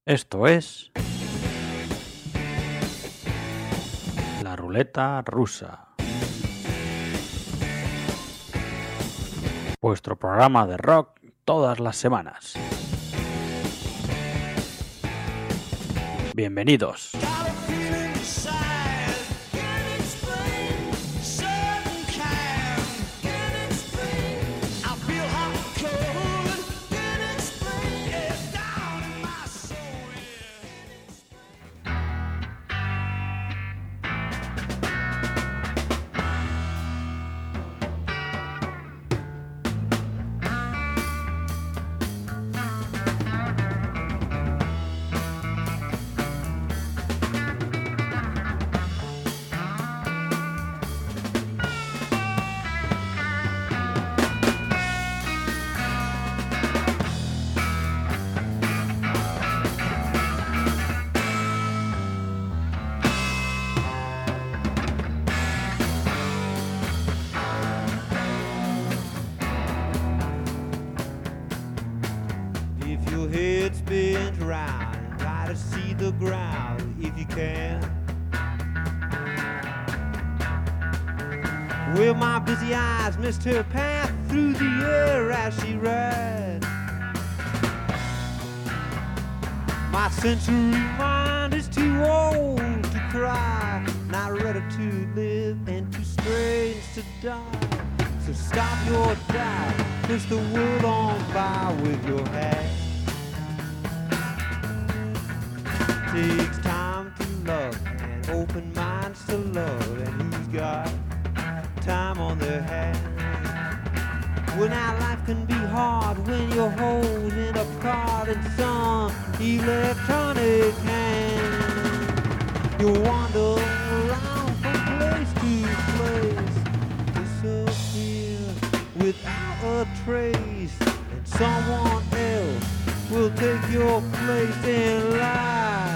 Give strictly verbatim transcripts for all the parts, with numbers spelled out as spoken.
Esto es la ruleta rusa, vuestro programa de rock todas las semanas. Bienvenidos. Well, my busy eyes missed her path through the air as she ran. My sensory mind is too old to cry, not ready to live and too strange to die. So stop your doubt, push the world on by with your hand. Takes time to love and open minds to love, and who's got time on their hands? Well, now life can be hard when you're holding a card in some electronic hand. You wander around from place to place, disappear without a trace, and someone else will take your place in life.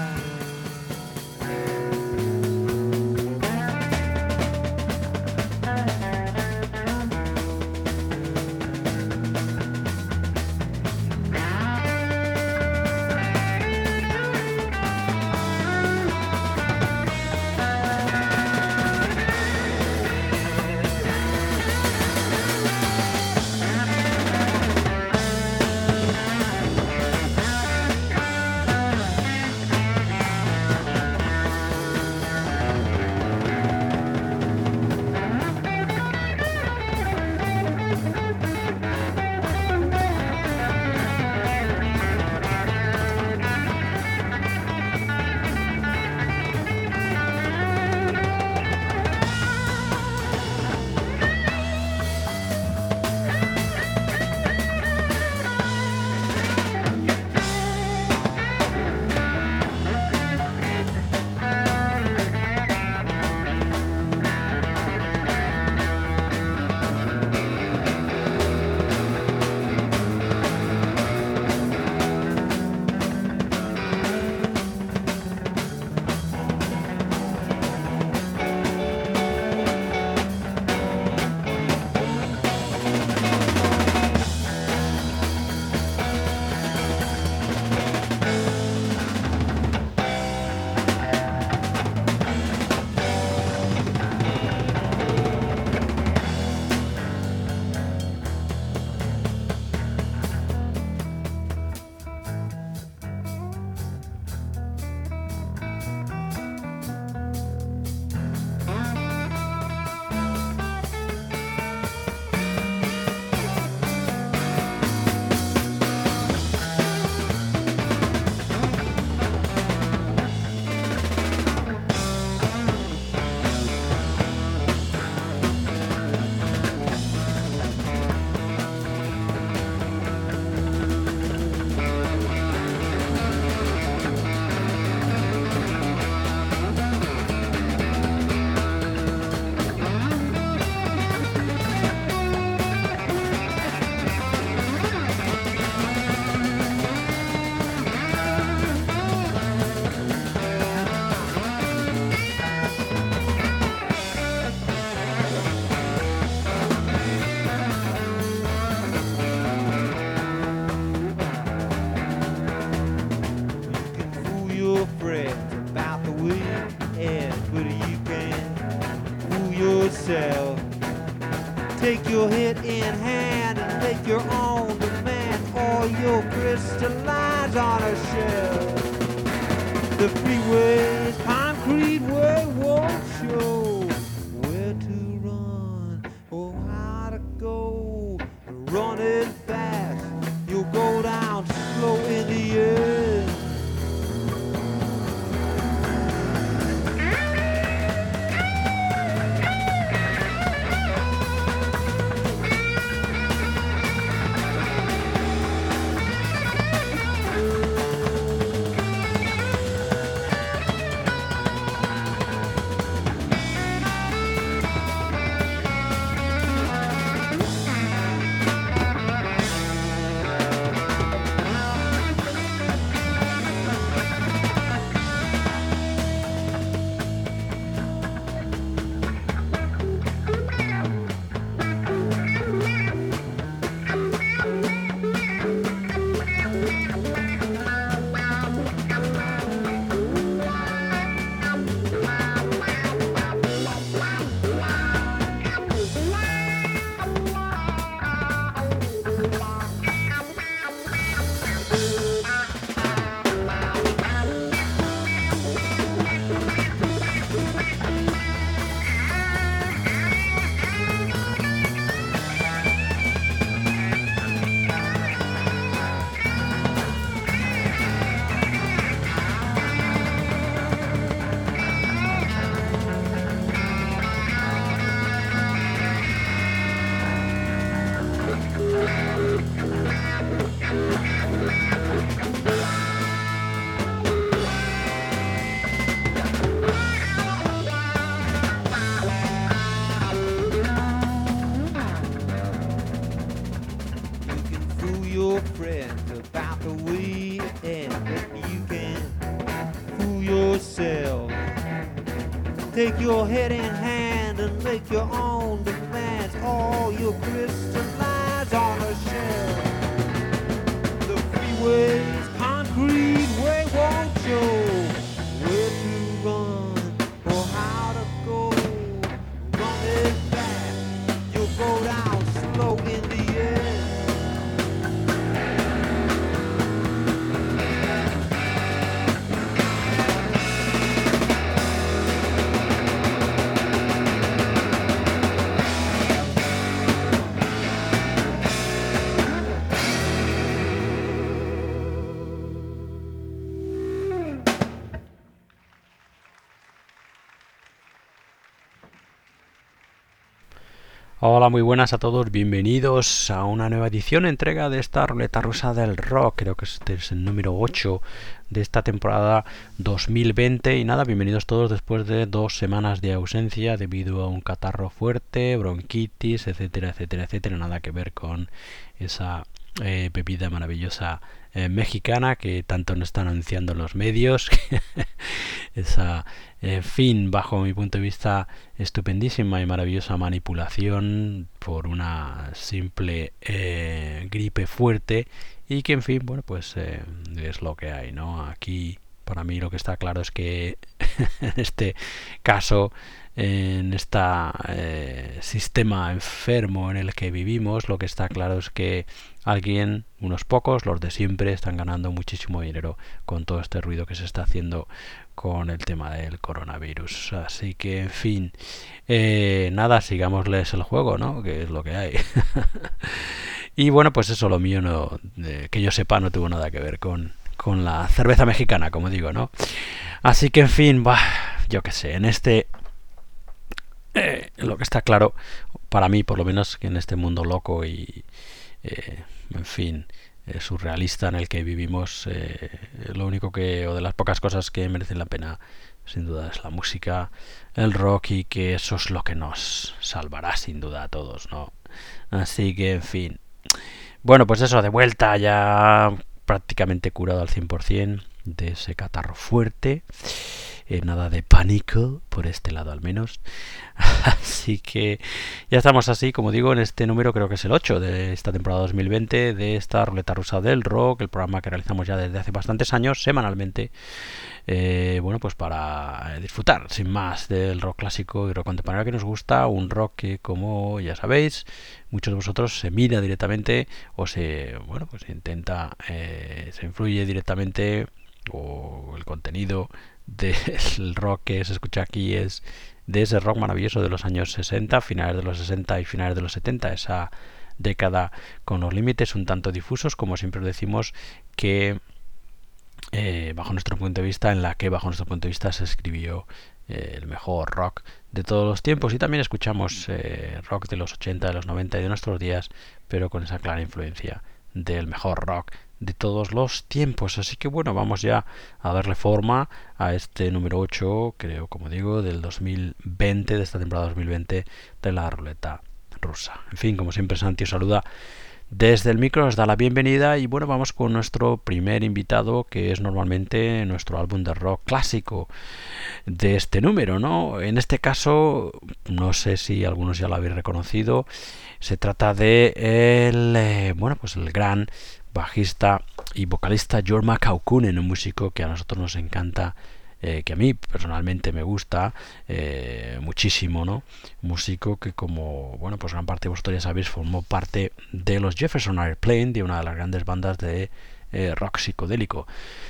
your head in hand and make your own demand, or you'll crystallize on a shelf. The freeway's concrete way won't show where to run or how to go. Running fast, you'll go down slow in the end. Your friends about the way it ends, but you can fool yourself. Take your head in hand and make your own demands, or you'll crystallize on a shelf. The freeway's concrete way won't show where to run or how to go. Running fast, you'll go down slow in the end. Hola, muy buenas a todos, bienvenidos a una nueva edición, entrega de esta ruleta rusa del rock. Creo que este es el número ocho de esta temporada dos mil veinte. Y nada, bienvenidos todos después de dos semanas de ausencia debido a un catarro fuerte, bronquitis, etcétera, etcétera, etcétera. Nada que ver con esa eh, bebida maravillosa eh, mexicana que tanto nos están anunciando los medios. Esa, en fin, bajo mi punto de vista, estupendísima y maravillosa manipulación por una simple eh, gripe fuerte, y que, en fin, bueno, pues eh, es lo que hay, ¿no? Aquí, para mí, lo que está claro es que en este caso, en este eh, sistema enfermo en el que vivimos, lo que está claro es que alguien, unos pocos, los de siempre, están ganando muchísimo dinero con todo este ruido que se está haciendo con el tema del coronavirus. Así que, en fin, eh, nada, sigámosles el juego, ¿no? Que es lo que hay. Y bueno, pues eso, lo mío, no, eh, que yo sepa, no tuvo nada que ver con, con la cerveza mexicana, como digo, ¿no? Así que, en fin, bah, yo qué sé, en este... Eh, lo que está claro, para mí por lo menos, que en este mundo loco y, eh, en fin, eh, surrealista en el que vivimos, eh, lo único que, o de las pocas cosas que merecen la pena, sin duda, es la música, el rock, y que eso es lo que nos salvará sin duda a todos, ¿no? Así que, en fin, bueno, pues eso, de vuelta ya prácticamente curado al cien por ciento de ese catarro fuerte. eh, nada de pánico, por este lado al menos. Así que ya estamos así, como digo, en este número, creo que es el ocho de esta temporada dos mil veinte, de esta ruleta rusa del rock, el programa que realizamos ya desde hace bastantes años, semanalmente. Eh, bueno, pues para disfrutar sin más del rock clásico y rock contemporáneo que nos gusta, un rock que, como ya sabéis, muchos de vosotros se mira directamente o se, bueno, pues se intenta, eh, se influye directamente, o el contenido del rock que se escucha aquí es de ese rock maravilloso de los años sesenta, finales de los sesenta y finales de los setenta, esa década con los límites un tanto difusos, como siempre os decimos, que Eh, bajo nuestro punto de vista, en la que bajo nuestro punto de vista se escribió eh, el mejor rock de todos los tiempos, y también escuchamos eh, rock de los ochenta, de los noventa y de nuestros días, pero con esa clara influencia del mejor rock de todos los tiempos. Así que bueno, vamos ya a darle forma a este número ocho, creo, como digo, del dos mil veinte, de esta temporada dos mil veinte de la ruleta rusa. En fin, como siempre, Santi os saluda desde el micro, os da la bienvenida y bueno, vamos con nuestro primer invitado, que es normalmente nuestro álbum de rock clásico de este número, ¿no? En este caso, no sé si algunos ya lo habéis reconocido, se trata de el, eh, bueno, pues el gran bajista y vocalista Jorma Kaukonen, un músico que a nosotros nos encanta, Eh, que a mí personalmente me gusta eh, muchísimo, ¿no? Músico que, como bueno, pues gran parte de vosotros ya sabéis, formó parte de los Jefferson Airplane, de una de las grandes bandas de eh, rock psicodélico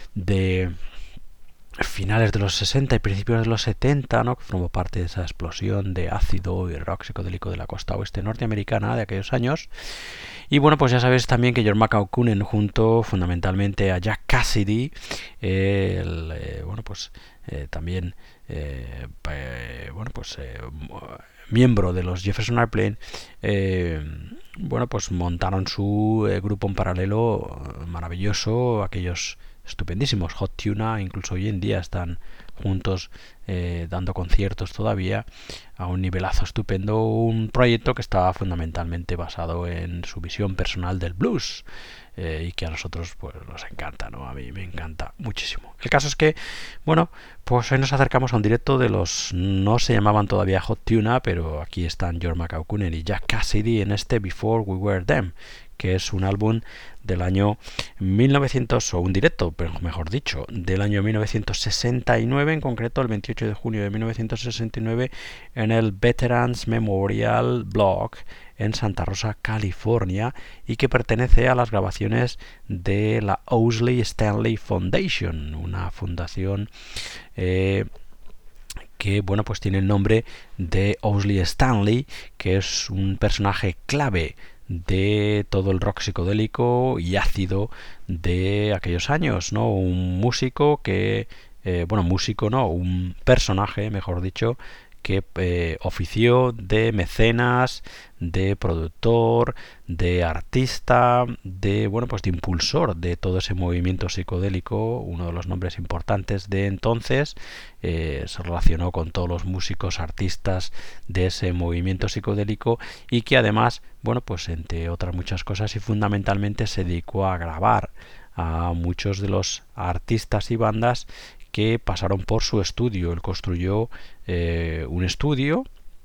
de finales de los sesenta y principios de los setenta, ¿no? Que formó parte de esa explosión de ácido y rock psicodélico de la costa oeste norteamericana de aquellos años. Y bueno, pues ya sabéis también que Jorma Kaukonen, junto fundamentalmente a Jack Cassidy, eh, el, eh, bueno, pues eh, también eh, eh, bueno, pues eh, miembro de los Jefferson Airplane, eh, bueno, pues montaron su eh, grupo en paralelo maravilloso, aquellos estupendísimos Hot Tuna, incluso hoy en día están juntos eh, dando conciertos todavía a un nivelazo estupendo, un proyecto que estaba fundamentalmente basado en su visión personal del blues eh, y que a nosotros pues nos encanta, ¿no? A mí me encanta muchísimo. El caso es que, bueno, pues hoy nos acercamos a un directo de los, no se llamaban todavía Hot Tuna, pero aquí están Jorma Kaukonen y Jack Cassidy en este Before We Were Them, que es un álbum del año mil novecientos, o un directo, pero mejor dicho, del año mil novecientos sesenta y nueve, en concreto el veintiocho de junio de mil novecientos sesenta y nueve, en el Veterans Memorial Block en Santa Rosa, California, y que pertenece a las grabaciones de la Owsley Stanley Foundation, una fundación eh, que bueno, pues tiene el nombre de Owsley Stanley, que es un personaje clave de todo el rock psicodélico y ácido de aquellos años, ¿no? Un músico que, eh, bueno, músico no, un personaje, mejor dicho, que eh, ofició de mecenas, de productor, de artista, de bueno, pues de impulsor de todo ese movimiento psicodélico, uno de los nombres importantes de entonces. Eh, se relacionó con todos los músicos, artistas de ese movimiento psicodélico, y que además, bueno, pues entre otras muchas cosas y fundamentalmente se dedicó a grabar a muchos de los artistas y bandas que pasaron por su estudio. Él construyó eh, un estudio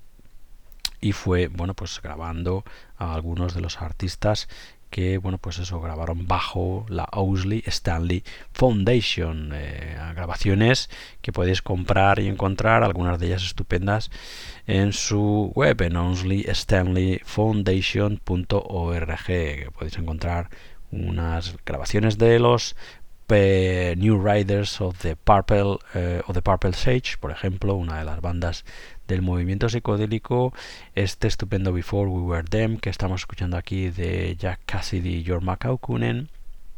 y fue, bueno, pues grabando a algunos de los artistas que, bueno, pues eso, grabaron bajo la Owsley Stanley Foundation, eh, grabaciones que podéis comprar y encontrar, algunas de ellas estupendas, en su web, en owsley stanley foundation punto org, que podéis encontrar unas grabaciones de los Uh, New Riders of the Purple uh, of the Purple Sage, por ejemplo, una de las bandas del movimiento psicodélico. Este estupendo Before We Were Them, que estamos escuchando aquí, de Jack Cassidy y Jorma Kaukonen.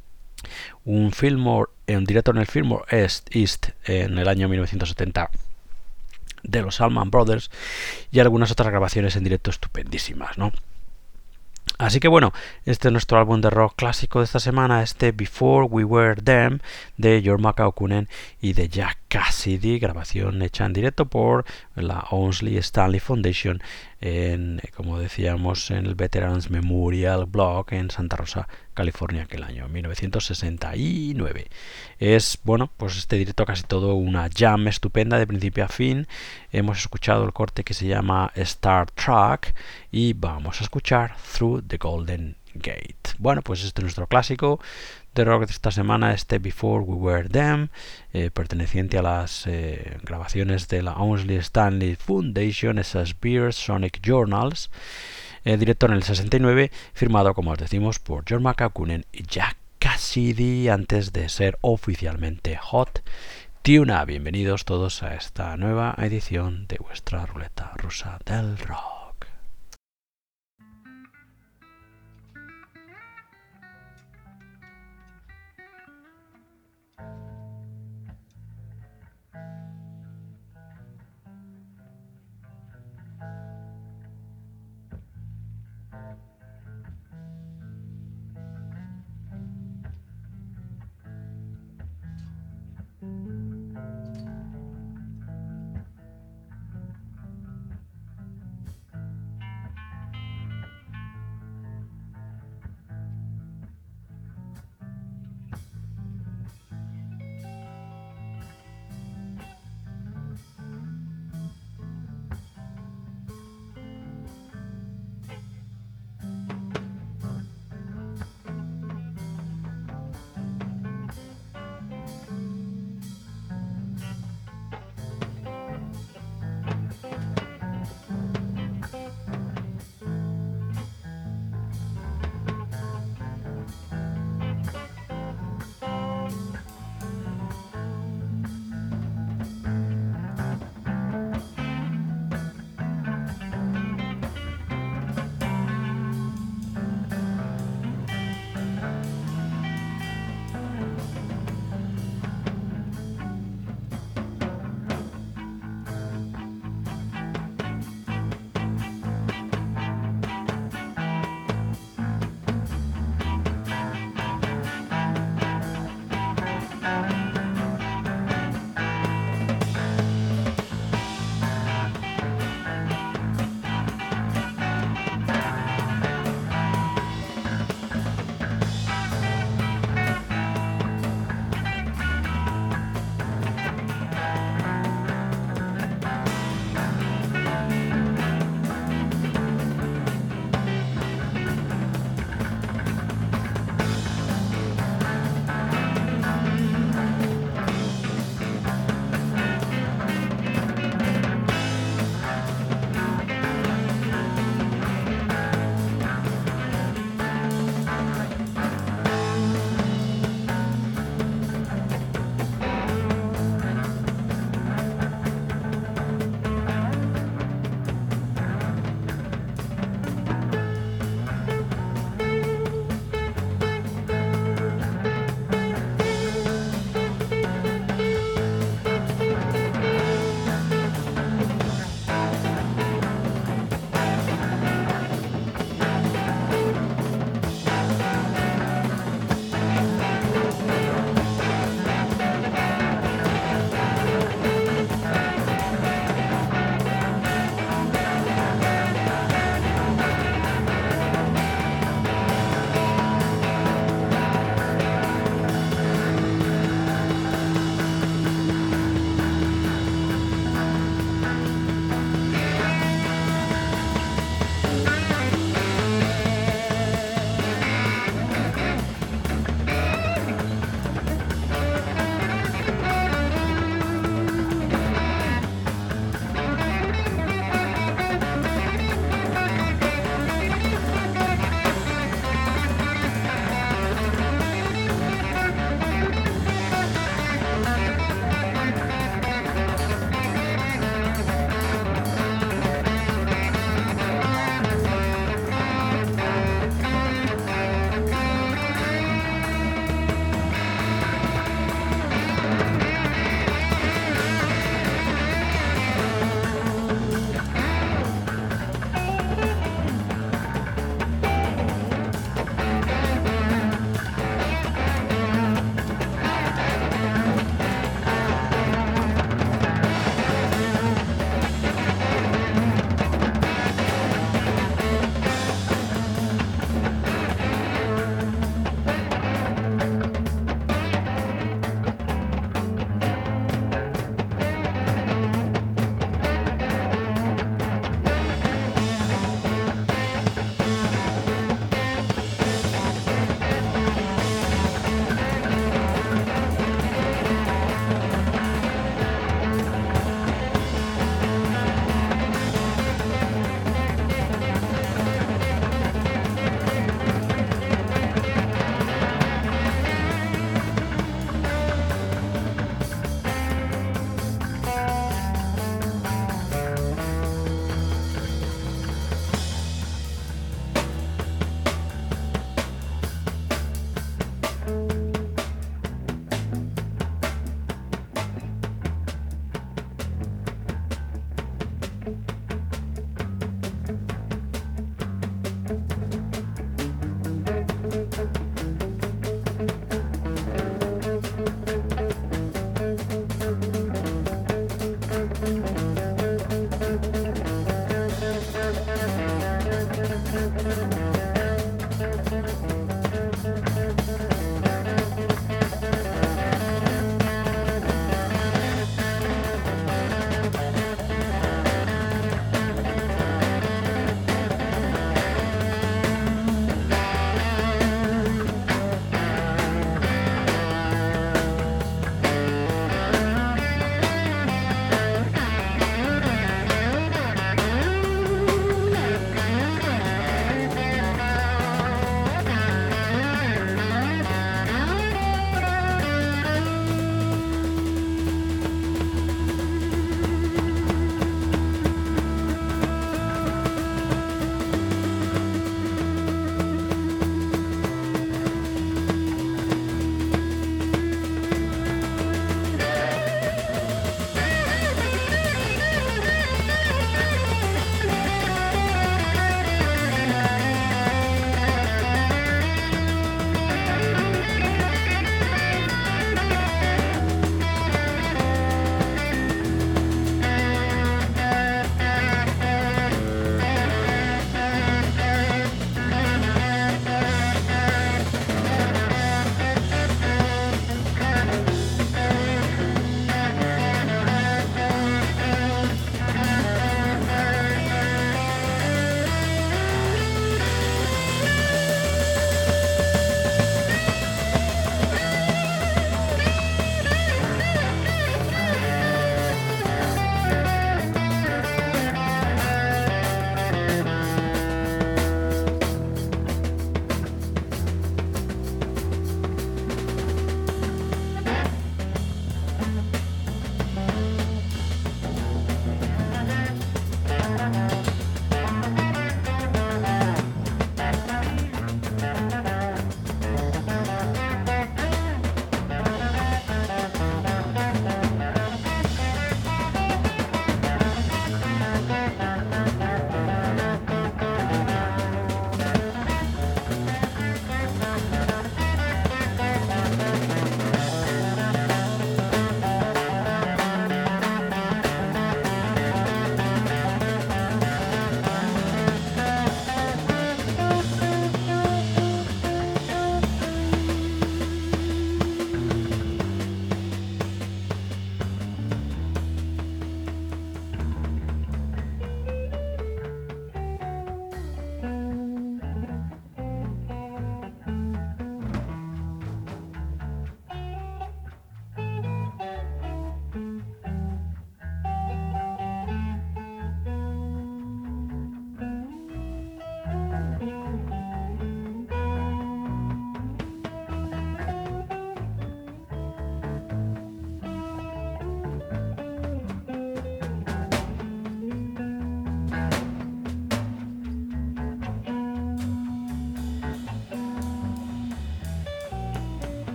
Un Fillmore, un directo en el Fillmore East, East en el año mil novecientos setenta de los Allman Brothers, y algunas otras grabaciones en directo estupendísimas, ¿no? Así que bueno, este es nuestro álbum de rock clásico de esta semana, este Before We Were Them, de Jorma Kaukonen y de Jack Cassidy, grabación hecha en directo por la Owsley Stanley Foundation, en, como decíamos, en el Veterans Memorial Block en Santa Rosa, California, aquel año mil novecientos sesenta y nueve. Es, bueno, pues este directo casi todo una jam estupenda de principio a fin. Hemos escuchado el corte que se llama Star Trek y vamos a escuchar Through the Golden Gate. Bueno, pues este es nuestro clásico de rock de esta semana, este Before We Were Them, eh, perteneciente a las eh, grabaciones de la Owsley Stanley Foundation, esas Beer Sonic Journals, eh, directo en el sesenta y nueve, firmado, como os decimos, por John McCaughey y Jack Cassidy, antes de ser oficialmente Hot Tuna. Bienvenidos todos a esta nueva edición de vuestra ruleta rusa del rock.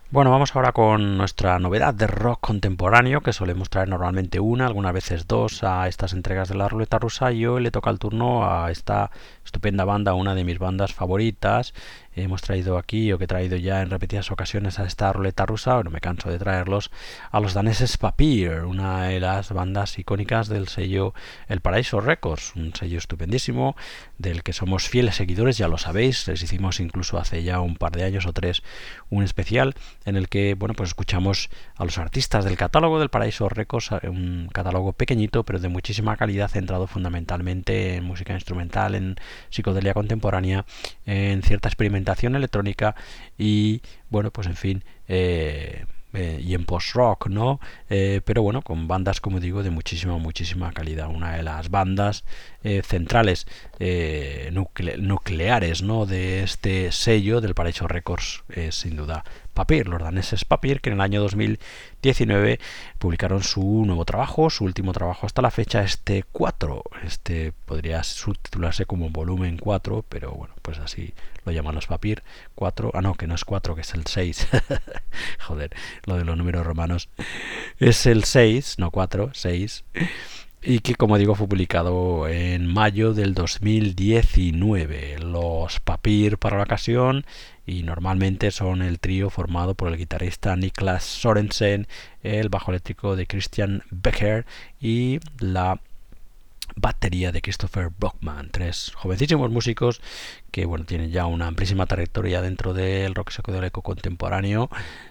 Bueno, vamos ahora con nuestra novedad de rock contemporáneo, que solemos traer normalmente una, algunas veces dos, a estas entregas de la ruleta rusa, y hoy le toca el turno a esta estupenda banda, una de mis bandas favoritas. Hemos traído aquí, o que he traído ya en repetidas ocasiones a esta ruleta rusa, bueno, me canso de traerlos, a los daneses Papir, una de las bandas icónicas del sello El Paraíso Records, un sello estupendísimo, del que somos fieles seguidores, ya lo sabéis, les hicimos incluso hace ya un par de años o tres un especial en el que, bueno, pues escuchamos a los artistas del catálogo del Paraíso Records, un catálogo pequeñito pero de muchísima calidad, centrado fundamentalmente en música instrumental, en psicodelia contemporánea, en cierta experimentación electrónica y, bueno, pues en fin, eh, eh, y en post-rock, ¿no? Eh, pero bueno, con bandas, como digo, de muchísima, muchísima calidad. Una de las bandas eh, centrales, eh, nucle- nucleares, ¿no?, de este sello del Paraíso Records es, sin duda, Papir, los daneses Papir, que en el año dos mil diecinueve publicaron su nuevo trabajo, su último trabajo hasta la fecha, este cuatro. Este podría subtitularse como volumen cuatro, pero bueno, pues así lo llaman los Papir. cuatro, ah no, que no es cuatro, que es el seis. Joder, lo de los números romanos. Es el seis, no cuatro, seis. Y que, como digo, fue publicado en mayo del dos mil diecinueve. Los Papir, para la ocasión, y normalmente son el trío formado por el guitarrista Niklas Sorensen, el bajo eléctrico de Christian Becker y la batería de Christopher Brockman, tres jovencísimos músicos que, bueno, tienen ya una amplísima trayectoria dentro del rock psicodélico contemporáneo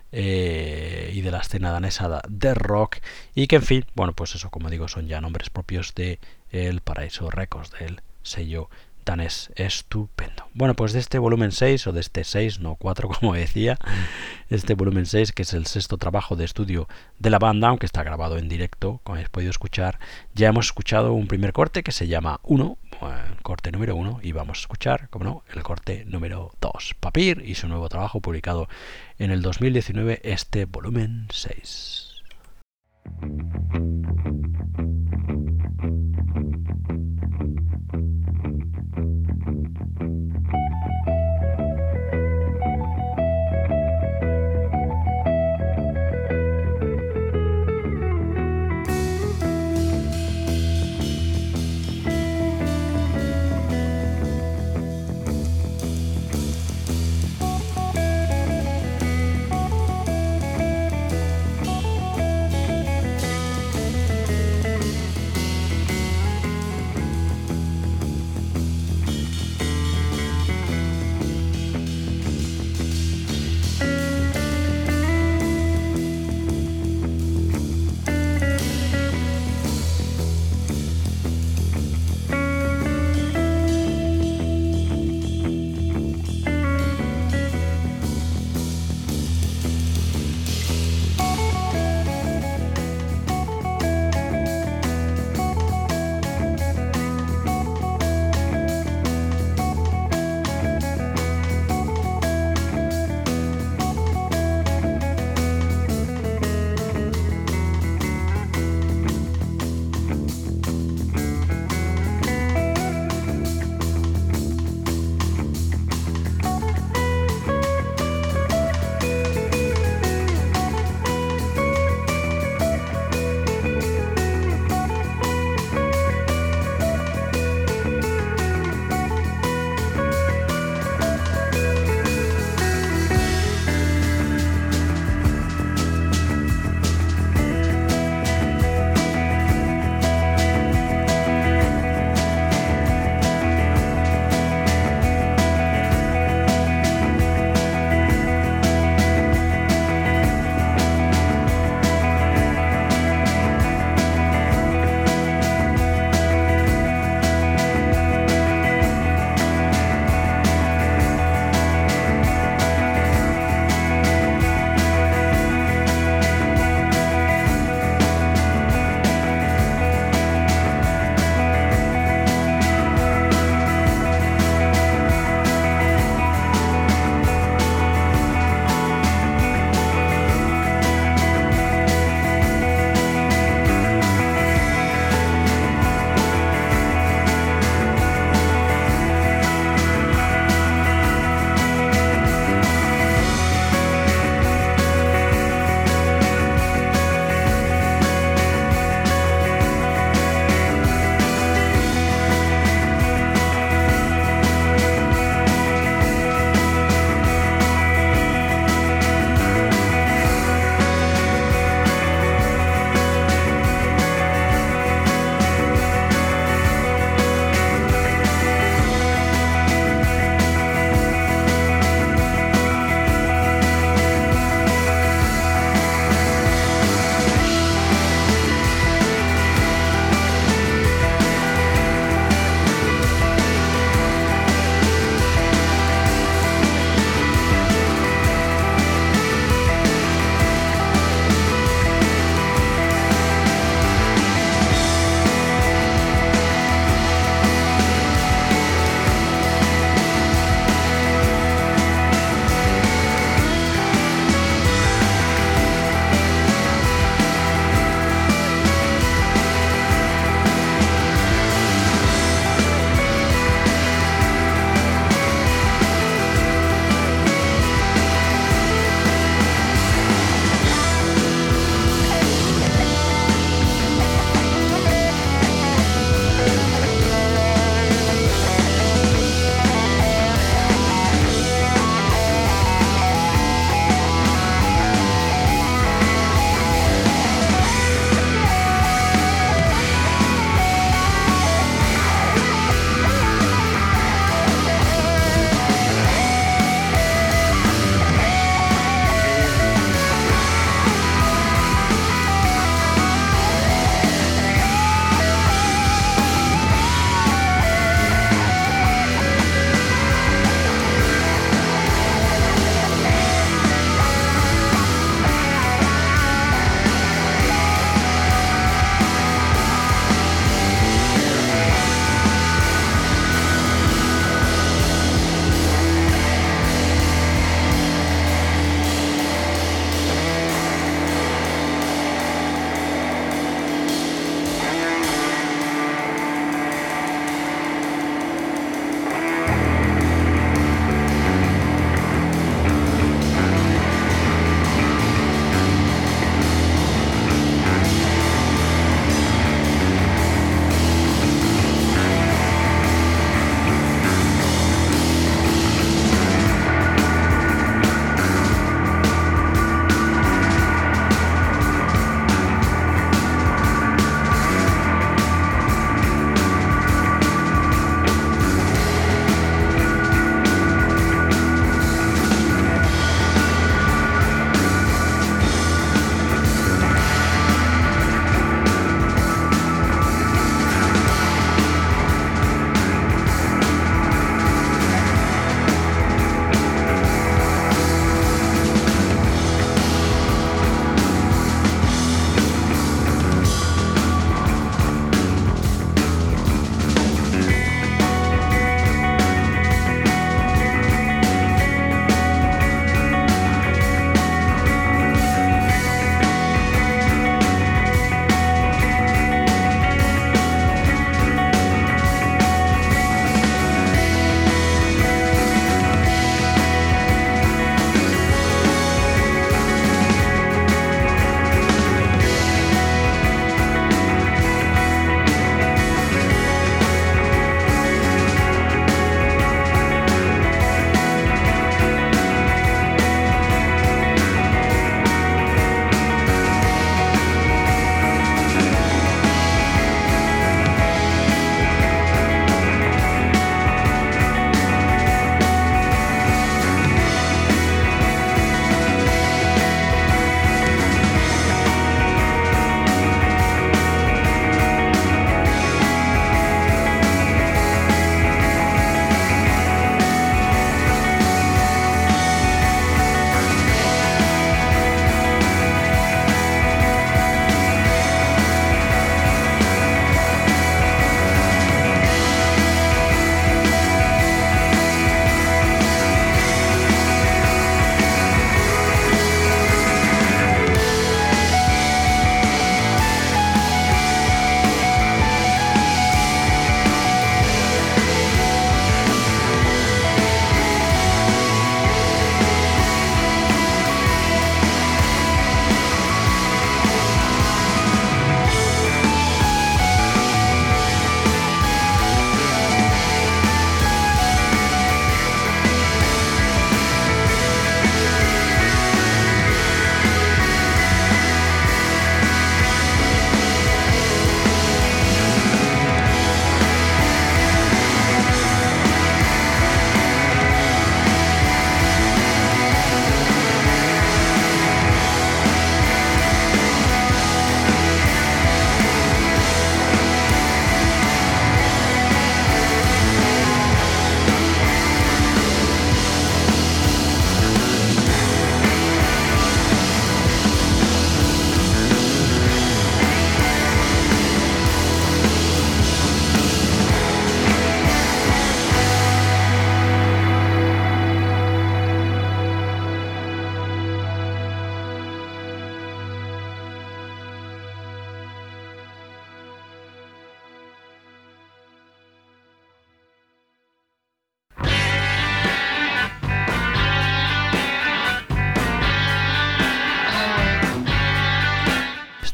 eh, y de la escena danesa de rock, y que, en fin, bueno, pues eso, como digo, son ya nombres propios de el Paraíso Records, del sello danés estupendo. Bueno, pues de este volumen seis, o de este seis, no cuatro como decía, este volumen seis, que es el sexto trabajo de estudio de la banda, aunque está grabado en directo, como habéis podido escuchar, ya hemos escuchado un primer corte que se llama uno, el corte número uno, y vamos a escuchar, como no, el corte número dos, Papir y su nuevo trabajo publicado en el dos mil diecinueve, este volumen seis.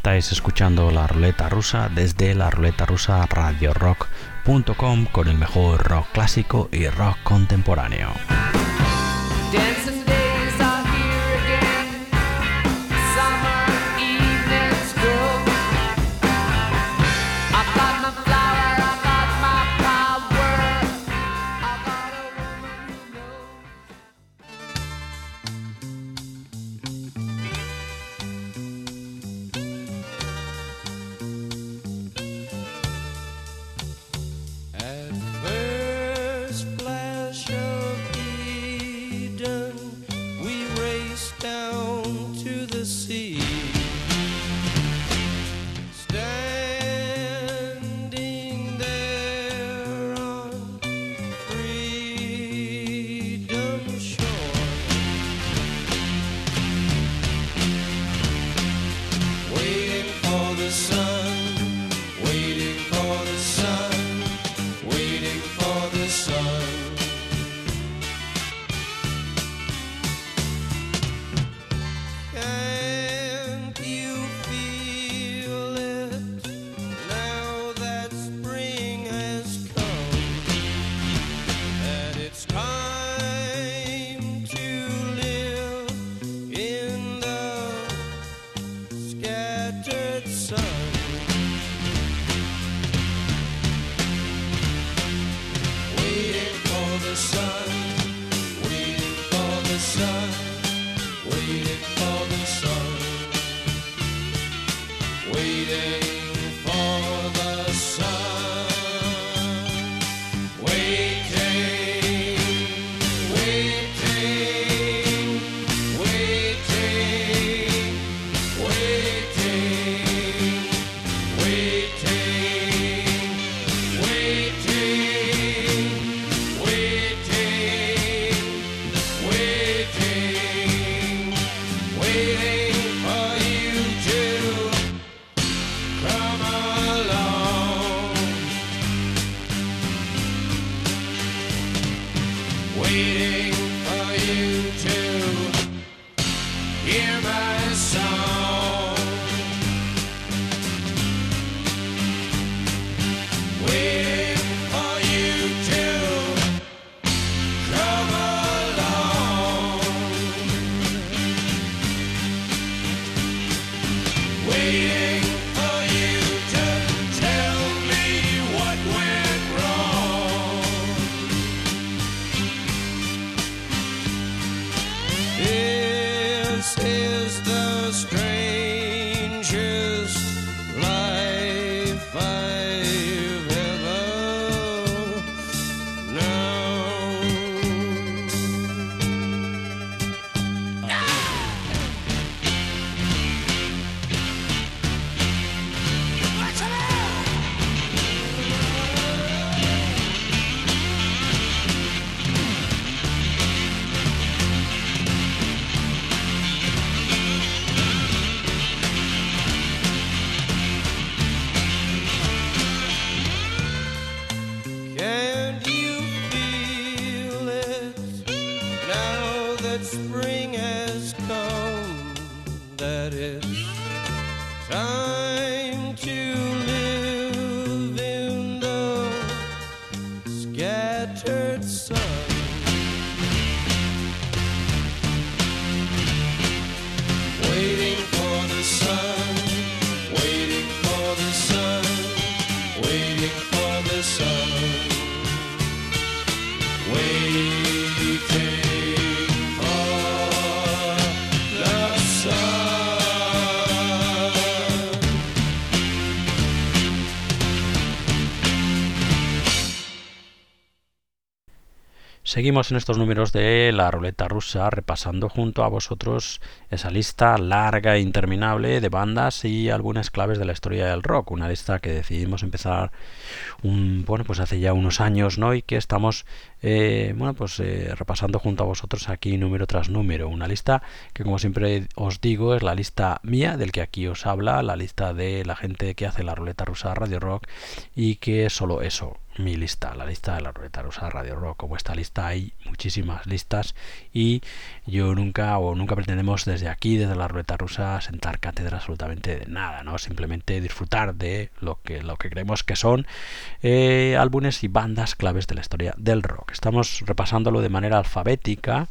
Estáis escuchando La Ruleta Rusa desde la ruleta rusa radio rock punto com con el mejor rock clásico y rock contemporáneo. Seguimos en estos números de La Ruleta Rusa repasando junto a vosotros esa lista larga e interminable de bandas y algunas claves de la historia del rock, una lista que decidimos empezar un, bueno, pues hace ya unos años, ¿no? Y que estamos eh, bueno, pues eh, repasando junto a vosotros aquí número tras número, una lista que, como siempre os digo, es la lista mía, del que aquí os habla, la lista de la gente que hace La Ruleta Rusa Radio Rock, y que es solo eso, mi lista, la lista de la Ruleta Rusa de Radio Rock. Como esta lista hay muchísimas listas y yo nunca o nunca pretendemos desde aquí, desde la Ruleta Rusa, sentar cátedra absolutamente de nada, ¿no? Simplemente disfrutar de lo que, lo que creemos que son eh, álbumes y bandas claves de la historia del rock. Estamos repasándolo de manera alfabética.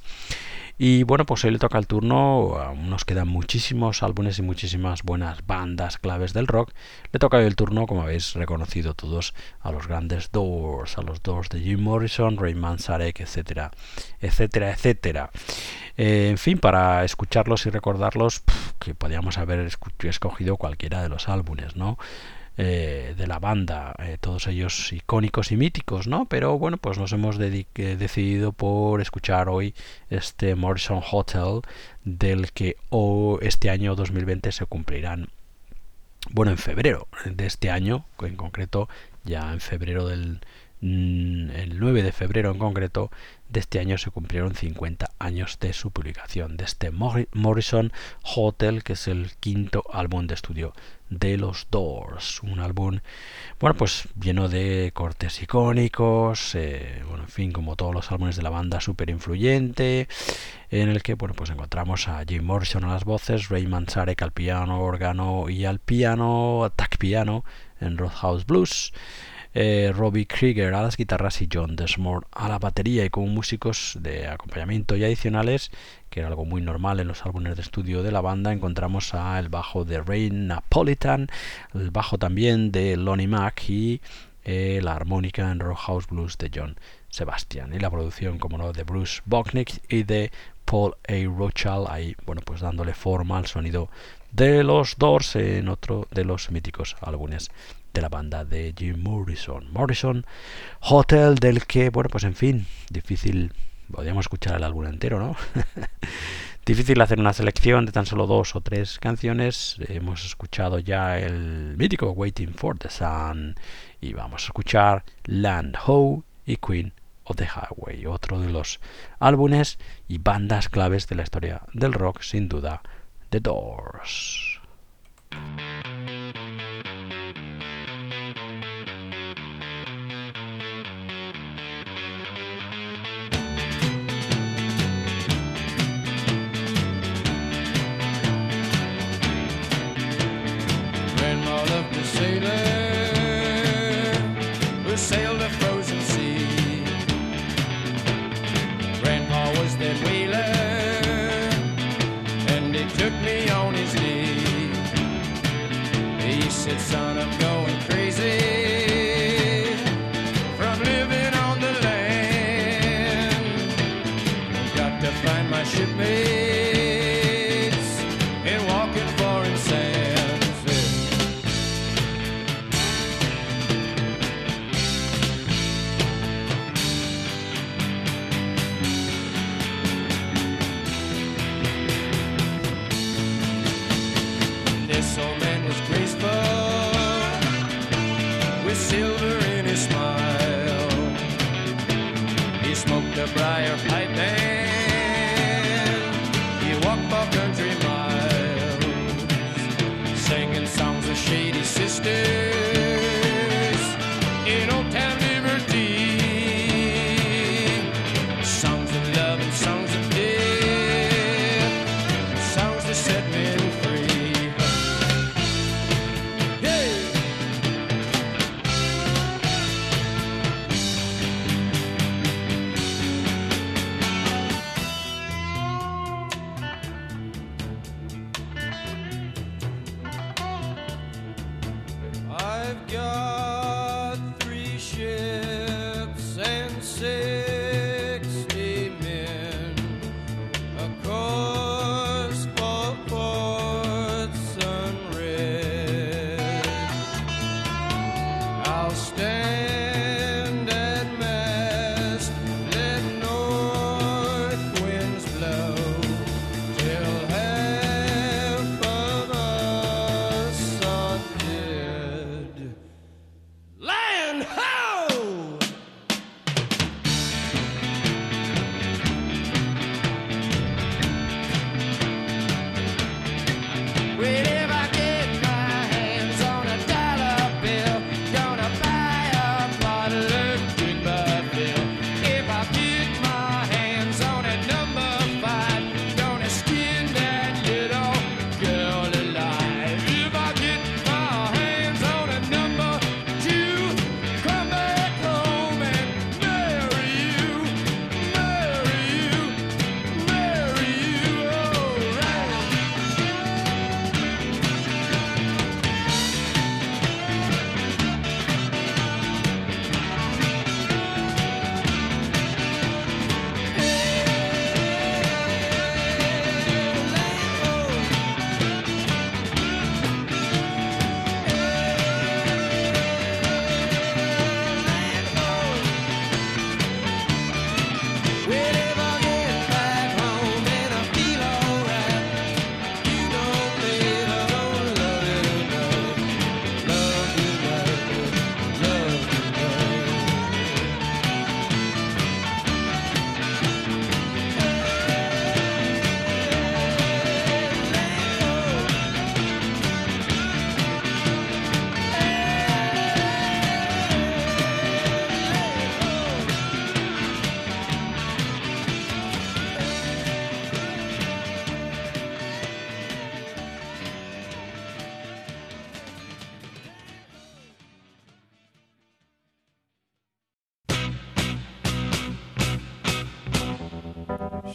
Y bueno, pues hoy le toca el turno, aún nos quedan muchísimos álbumes y muchísimas buenas bandas claves del rock. Le toca hoy el turno, como habéis reconocido todos, a los grandes Doors, a los Doors de Jim Morrison, Ray Manzarek, etcétera, etcétera, etcétera. Eh, en fin, para escucharlos y recordarlos, pff, que podíamos haber escogido cualquiera de los álbumes, ¿no? Eh, de la banda, eh, todos ellos icónicos y míticos, ¿no? Pero bueno, pues nos hemos dedic- decidido por escuchar hoy este Morrison Hotel, del que oh, este año dos mil veinte se cumplirán, bueno, en febrero de este año, en concreto, ya en febrero del el nueve de febrero en concreto de este año se cumplieron cincuenta años de su publicación, de este Morrison Hotel, que es el quinto álbum de estudio de los Doors, un álbum, bueno, pues lleno de cortes icónicos, eh, bueno, en fin, como todos los álbumes de la banda, súper influyente, en el que, bueno, pues encontramos a Jim Morrison a las voces, Ray Manzarek al piano, órgano y al piano, attack piano en Roadhouse Blues, Eh, Robbie Krieger a las guitarras y John Densmore a la batería, y como músicos de acompañamiento y adicionales, que era algo muy normal en los álbumes de estudio de la banda, encontramos a el bajo de Ray Napolitan, el bajo también de Lonnie Mack y eh, la armónica en Roadhouse Blues de John Sebastian, y la producción, como no, de Bruce Bocnick y de Paul A. Rothchild, ahí, bueno, pues dándole forma al sonido de los Doors en otro de los míticos álbumes de la banda de Jim Morrison. Morrison Hotel, del que, bueno, pues en fin, difícil, podríamos escuchar el álbum entero, ¿no? Difícil hacer una selección de tan solo dos o tres canciones. Hemos escuchado ya el mítico Waiting for the Sun y vamos a escuchar Land Ho y Queen of the Highway, otro de los álbumes y bandas claves de la historia del rock, sin duda, The Doors. Sailed a frozen sea. Grandpa was that whaler, and he took me on his knee. He said, son, I'm going crazy from living on the land. Got to find my shipmates and walking foreign sands. This old man was graceful, with silver in his smile. He smoked a briar pipe and he walked for country miles, singing songs of shady sisters in Old Town Liberty, songs of love and songs of death, songs that set men free. I've got three ships and sixty men, a course for Port Sunrise. I'll stand at mast, let north winds blow, till half of us are dead.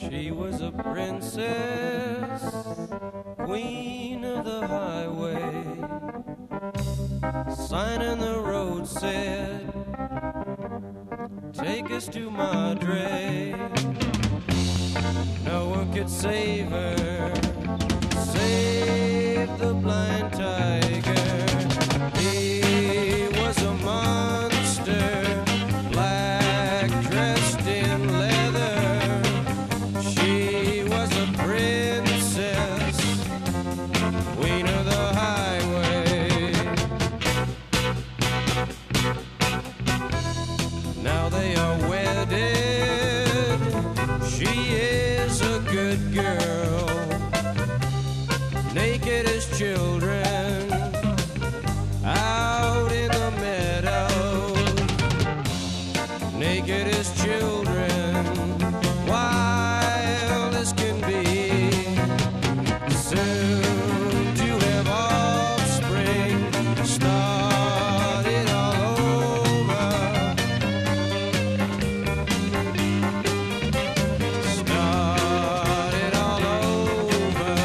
She was a princess, queen of the highway. Sign in the road said, take us to Madre. No one could save her, save the blind tiger. He was a monster, black, dressed in leather. She was a princess, queen of the highway. Now they are wedded. She is a good girl, naked as children, out in the meadow. Naked as children, wild as can be. Soon to have offspring, start it all over. Start it all over.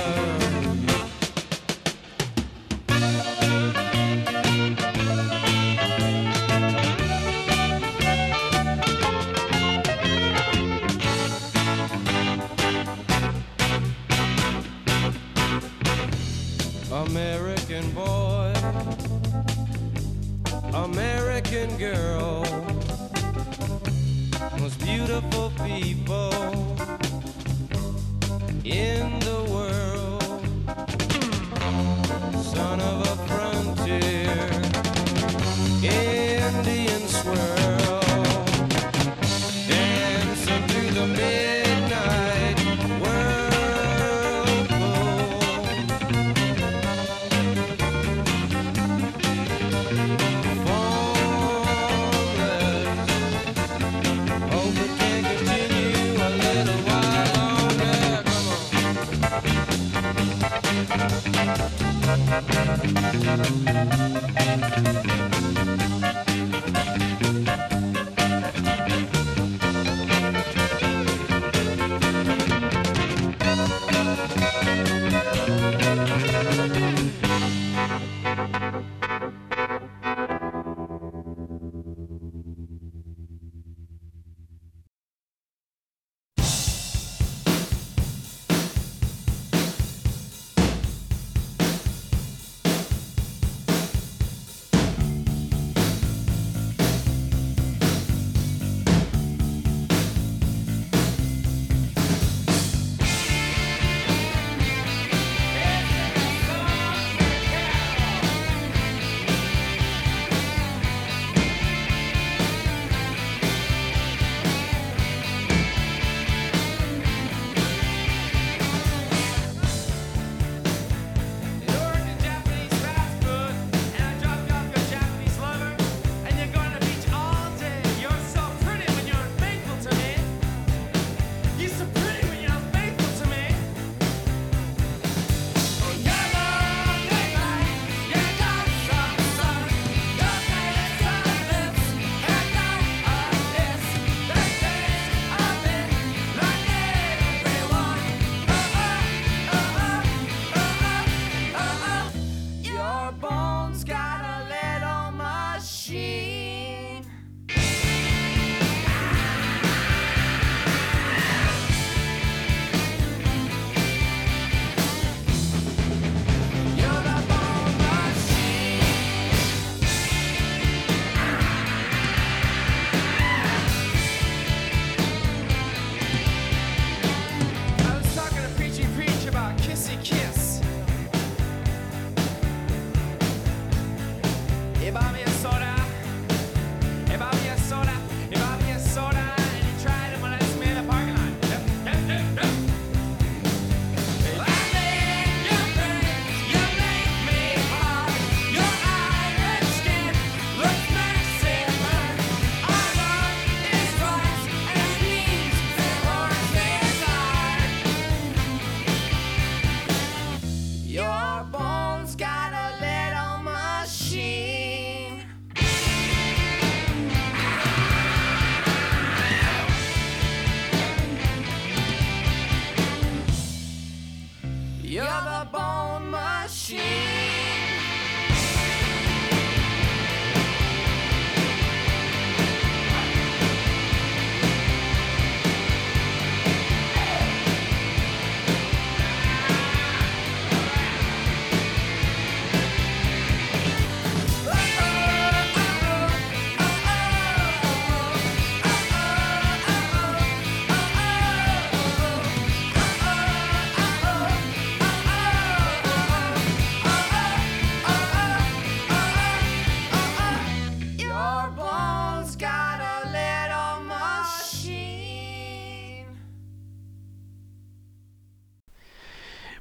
American boy, American girl, most beautiful people in the world. Son of a frontier, Indian swirl, dancing through the midnight whirlpool. Formless, hope it can continue a little while longer.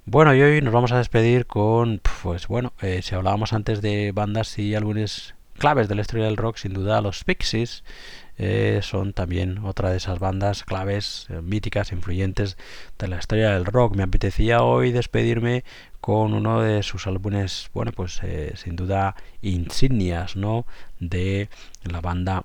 Bueno, y hoy nos vamos a despedir con, pues bueno, eh, si hablábamos antes de bandas y álbumes claves de la historia del rock, sin duda los Pixies eh, son también otra de esas bandas claves, eh, míticas, influyentes de la historia del rock. Me apetecía hoy despedirme con uno de sus álbumes, bueno, pues eh, sin duda insignias, ¿no?, de la banda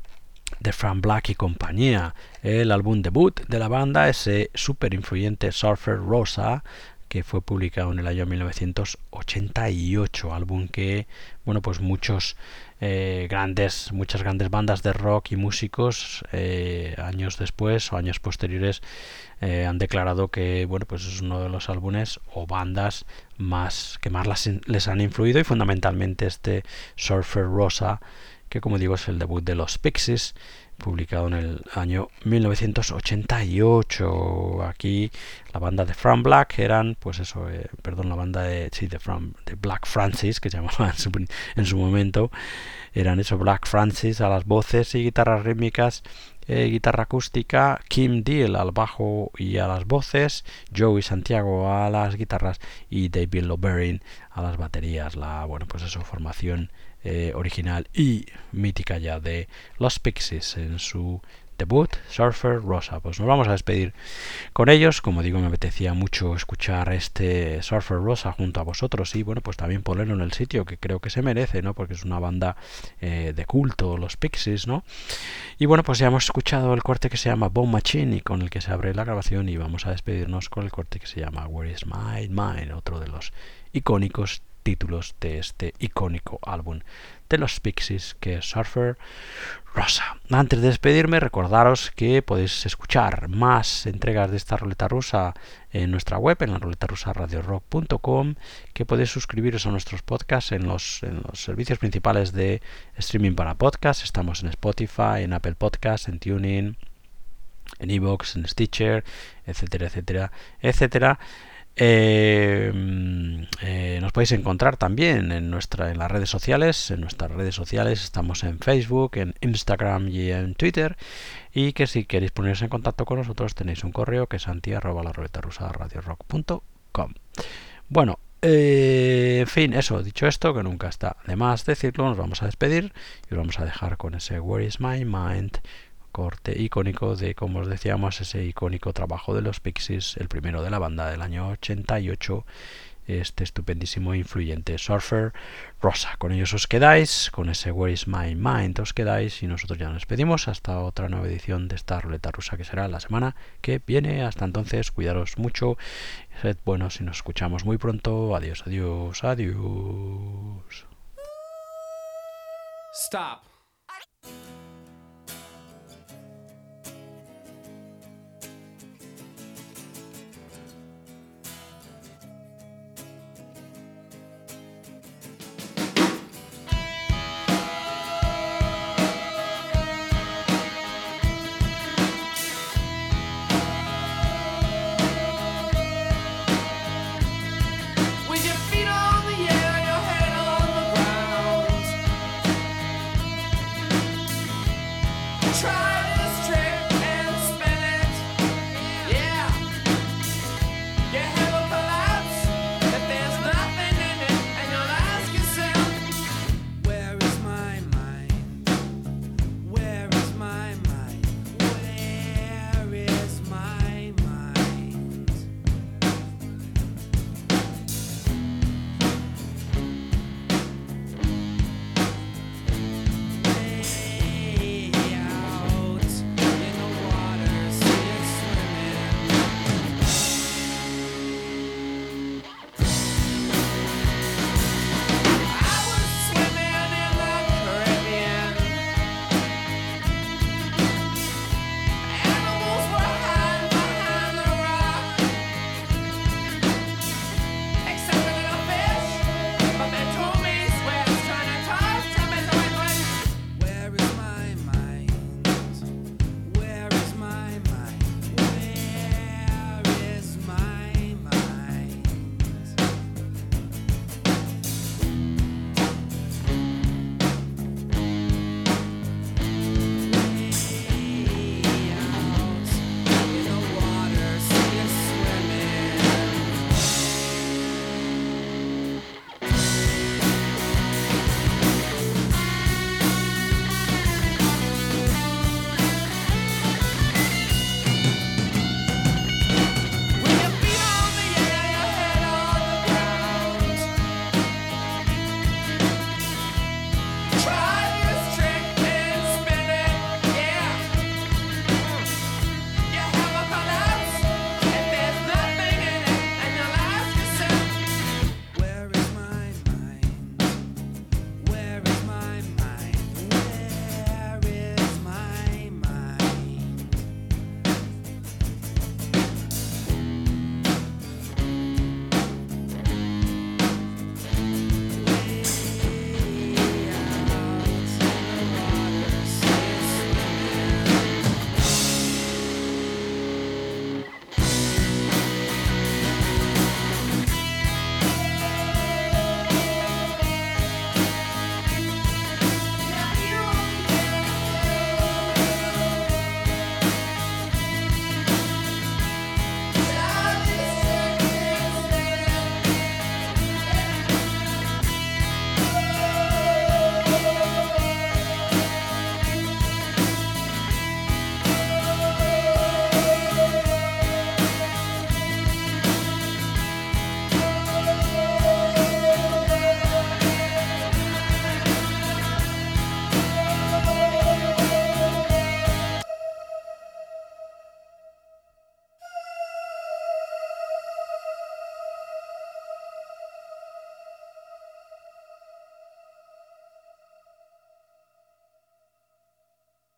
de Frank Black y compañía. El álbum debut de la banda, ese súper influyente Surfer Rosa, que fue publicado en el año mil novecientos ochenta y ocho, álbum que, bueno, pues muchos eh, grandes, muchas grandes bandas de rock y músicos eh, años después o años posteriores eh, han declarado que, bueno, pues es uno de los álbumes o bandas más que más las, les han influido, y fundamentalmente este Surfer Rosa, que como digo es el debut de los Pixies, publicado en el año mil novecientos ochenta y ocho. Aquí la banda de Frank Black eran, pues eso, eh, perdón, la banda de, sí, de, Frank, de Black Francis, que se llamaba en su, en su momento, eran eso, Black Francis a las voces y guitarras rítmicas, eh, guitarra acústica, Kim Deal al bajo y a las voces, Joey Santiago a las guitarras y David Loberrin a las baterías. La, bueno, pues eso, formación Eh, original y mítica ya de los Pixies en su debut, Surfer Rosa. Pues nos vamos a despedir con ellos. Como digo, me apetecía mucho escuchar este Surfer Rosa junto a vosotros y, bueno, pues también ponerlo en el sitio que creo que se merece, ¿no?, porque es una banda eh, de culto, los Pixies, ¿no? Y bueno, pues ya hemos escuchado el corte que se llama Bomb Machine y con el que se abre la grabación, y vamos a despedirnos con el corte que se llama Where Is My Mind, otro de los icónicos títulos de este icónico álbum de los Pixies, que es Surfer Rosa. Antes de despedirme, recordaros que podéis escuchar más entregas de esta ruleta rusa en nuestra web, en la ruleta rusa radio rock punto com, que podéis suscribiros a nuestros podcasts en los, en los servicios principales de streaming para podcasts. Estamos en Spotify, en Apple Podcasts, en TuneIn, en iVoox, en Stitcher, etcétera, etcétera, etcétera. Eh, eh, nos podéis encontrar también en nuestra en las redes sociales. En nuestras redes sociales estamos en Facebook, en Instagram y en Twitter, y que si queréis poneros en contacto con nosotros tenéis un correo que es santi arroba la ruleta rusa radio rock punto com. Bueno, eh, en fin, eso, dicho esto, que nunca está de más decirlo, nos vamos a despedir y os vamos a dejar con ese Where Is My Mind, corte icónico de, como os decíamos, ese icónico trabajo de los Pixies, el primero de la banda del año ochenta y ocho, este estupendísimo e influyente Surfer Rosa. Con ellos os quedáis, con ese Where Is My Mind os quedáis, y nosotros ya nos despedimos hasta otra nueva edición de esta ruleta rusa que será la semana que viene. Hasta entonces, cuidaros mucho, sed buenos y nos escuchamos muy pronto. Adiós, adiós, adiós. Stop. With your feet on the air, your head on the ground.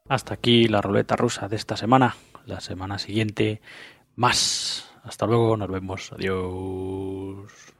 Hasta aquí la ruleta rusa de esta semana. La semana siguiente más. Hasta luego, nos vemos. Adiós.